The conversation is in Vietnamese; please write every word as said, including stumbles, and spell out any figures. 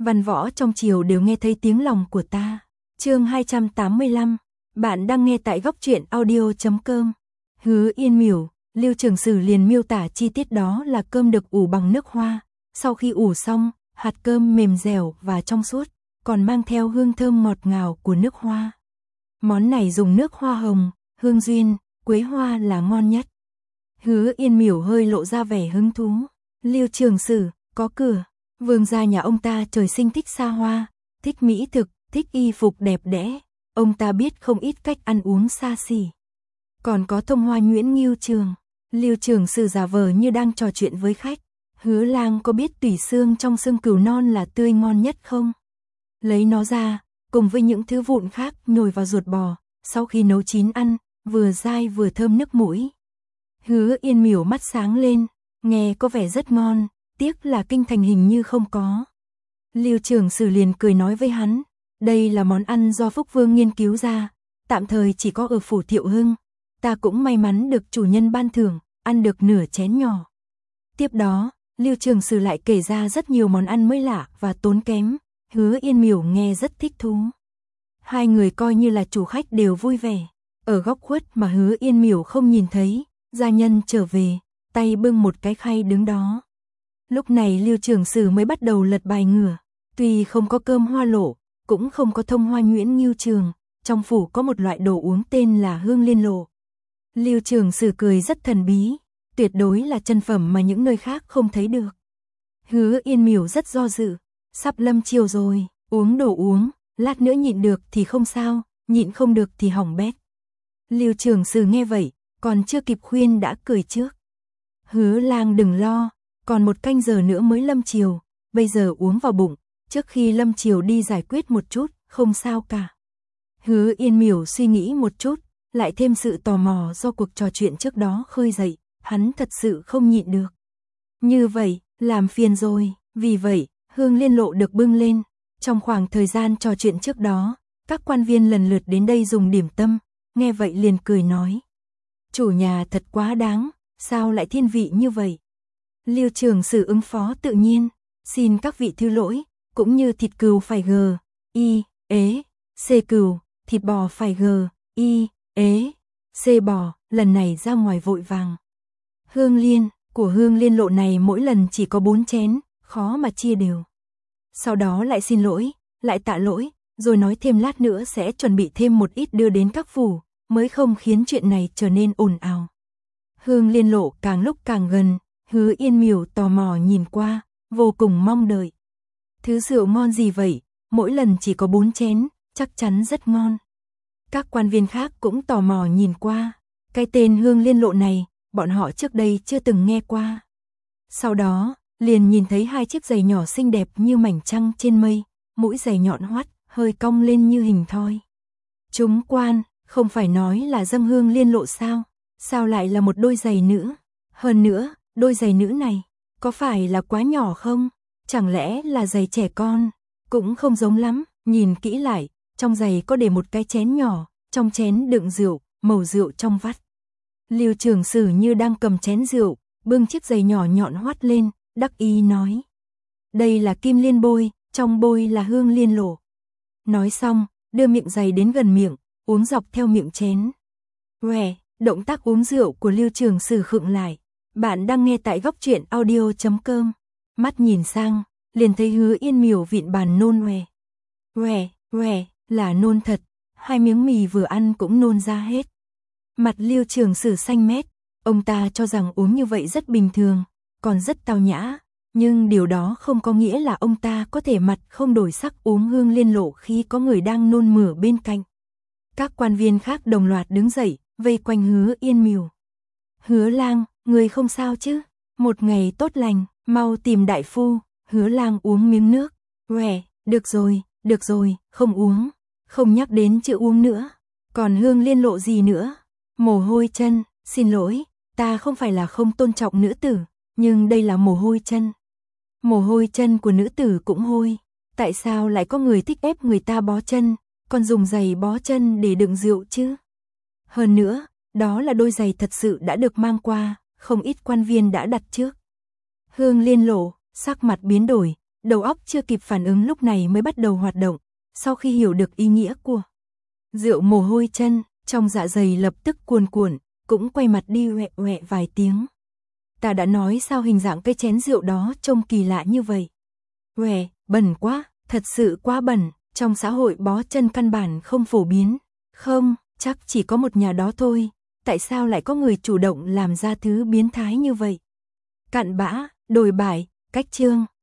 Văn võ trong triều đều nghe thấy tiếng lòng của ta. Chương hai trăm tám mươi lăm, bạn đang nghe tại góc truyện audio chấm com. Hứa Yên Miểu, Lưu Trường Sử liền miêu tả chi tiết đó là cơm được ủ bằng nước hoa, sau khi ủ xong, hạt cơm mềm dẻo và trong suốt, còn mang theo hương thơm ngọt ngào của nước hoa. Món này dùng nước hoa hồng, hương duyên, quế hoa là ngon nhất. Hứa Yên Miểu hơi lộ ra vẻ hứng thú. Lưu Trường Sử, có cửa. Vương gia nhà ông ta trời sinh thích xa hoa, thích mỹ thực, thích y phục đẹp đẽ. Ông ta biết không ít cách ăn uống xa xỉ. Còn có thông hoa nhuyễn Ngưu Trường. Lưu Trường Sử giả vờ như đang trò chuyện với khách. Hứa Lang có biết tủy xương trong xương cừu non là tươi ngon nhất không? Lấy nó ra, cùng với những thứ vụn khác nhồi vào ruột bò, sau khi nấu chín ăn, vừa dai vừa thơm nước mũi. Hứa Yên Miểu mắt sáng lên, nghe có vẻ rất ngon, tiếc là kinh thành hình như không có. Lưu Trường Sử liền cười nói với hắn, đây là món ăn do Phúc Vương nghiên cứu ra, tạm thời chỉ có ở phủ Thiệu Hưng, ta cũng may mắn được chủ nhân ban thưởng, ăn được nửa chén nhỏ. Tiếp đó, Lưu Trường Sử lại kể ra rất nhiều món ăn mới lạ và tốn kém, Hứa Yên Miểu nghe rất thích thú. Hai người coi như là chủ khách đều vui vẻ, ở góc khuất mà Hứa Yên Miểu không nhìn thấy, gia nhân trở về, tay bưng một cái khay đứng đó. Lúc này Lưu Trường Sử mới bắt đầu lật bài ngửa, tuy không có cơm hoa lộ, cũng không có thông hoa nhuyễn Ngưu Trường, trong phủ có một loại đồ uống tên là hương liên lộ. Lưu Trường Sử cười rất thần bí, tuyệt đối là chân phẩm mà những nơi khác không thấy được. Hứa Yên Miểu rất do dự, sắp lâm chiều rồi, uống đồ uống, lát nữa nhịn được thì không sao, nhịn không được thì hỏng bét. Lưu Trường Sử nghe vậy, còn chưa kịp khuyên đã cười trước. Hứa Lang đừng lo, còn một canh giờ nữa mới lâm chiều, bây giờ uống vào bụng, trước khi lâm chiều đi giải quyết một chút, không sao cả. Hứa Yên Miểu suy nghĩ một chút, lại thêm sự tò mò do cuộc trò chuyện trước đó khơi dậy, hắn thật sự không nhịn được. Như vậy, làm phiền rồi, vì vậy, hương liên lộ được bưng lên. Trong khoảng thời gian trò chuyện trước đó, các quan viên lần lượt đến đây dùng điểm tâm, nghe vậy liền cười nói. Chủ nhà thật quá đáng, sao lại thiên vị như vậy? Lưu Trường Sử ứng phó tự nhiên, xin các vị thứ lỗi, cũng như thịt cừu phải gờ, y, ế, xê cừu, thịt bò phải gờ, y, ế, xê bò, lần này ra ngoài vội vàng. Hương liên, của hương liên lộ này mỗi lần chỉ có bốn chén, khó mà chia đều. Sau đó lại xin lỗi, lại tạ lỗi, rồi nói thêm lát nữa sẽ chuẩn bị thêm một ít đưa đến các phủ, mới không khiến chuyện này trở nên ồn ào. Hương liên lộ càng lúc càng gần, Hứa Yên Miểu tò mò nhìn qua, vô cùng mong đợi. Thứ rượu ngon gì vậy, mỗi lần chỉ có bốn chén, chắc chắn rất ngon. Các quan viên khác cũng tò mò nhìn qua, cái tên hương liên lộ này, bọn họ trước đây chưa từng nghe qua. Sau đó, liền nhìn thấy hai chiếc giày nhỏ xinh đẹp như mảnh trăng trên mây, mũi giày nhọn hoắt, hơi cong lên như hình thoi. Chúng quan, không phải nói là dâng hương liên lộ sao? Sao lại là một đôi giày nữ? Hơn nữa, đôi giày nữ này, có phải là quá nhỏ không? Chẳng lẽ là giày trẻ con? Cũng không giống lắm, nhìn kỹ lại, trong giày có để một cái chén nhỏ, trong chén đựng rượu, màu rượu trong vắt. Lưu Trường Sử như đang cầm chén rượu, bưng chiếc giày nhỏ nhọn hoắt lên, đắc ý nói. Đây là kim liên bôi, trong bôi là hương liên lộ. Nói xong, đưa miệng giày đến gần miệng, uống dọc theo miệng chén. Uè, động tác uống rượu của Lưu Trường Sử khựng lại. Bạn đang nghe tại góc truyện audio chấm com. Mắt nhìn sang, liền thấy Hứa Yên Miểu vịn bàn nôn uè. Uè, uè, là nôn thật, hai miếng mì vừa ăn cũng nôn ra hết. Mặt Lưu Trường Sử xanh mét, ông ta cho rằng uống như vậy rất bình thường, còn rất tao nhã, nhưng điều đó không có nghĩa là ông ta có thể mặt không đổi sắc uống hương liên lộ khi có người đang nôn mửa bên cạnh. Các quan viên khác đồng loạt đứng dậy, vây quanh Hứa Yên Miểu. Hứa Lang, người không sao chứ? Một ngày tốt lành, mau tìm đại phu. Hứa Lang uống miếng nước. Uè, được rồi, được rồi, không uống, không nhắc đến chữ uống nữa. Còn hương liên lộ gì nữa? Mồ hôi chân, xin lỗi, ta không phải là không tôn trọng nữ tử, nhưng đây là mồ hôi chân. Mồ hôi chân của nữ tử cũng hôi, tại sao lại có người thích ép người ta bó chân, còn dùng giày bó chân để đựng rượu chứ? Hơn nữa, đó là đôi giày thật sự đã được mang qua, không ít quan viên đã đặt trước. Hương liên lộ, sắc mặt biến đổi, đầu óc chưa kịp phản ứng lúc này mới bắt đầu hoạt động, sau khi hiểu được ý nghĩa của rượu mồ hôi chân, trong dạ dày lập tức cuồn cuộn, cũng quay mặt đi oẹ oẹ vài tiếng. Ta đã nói sao hình dạng cái chén rượu đó trông kỳ lạ như vậy. Uể, bẩn quá, thật sự quá bẩn, trong xã hội bó chân căn bản không phổ biến. Không, chắc chỉ có một nhà đó thôi, tại sao lại có người chủ động làm ra thứ biến thái như vậy? Cặn bã, đồi bại, cách chương.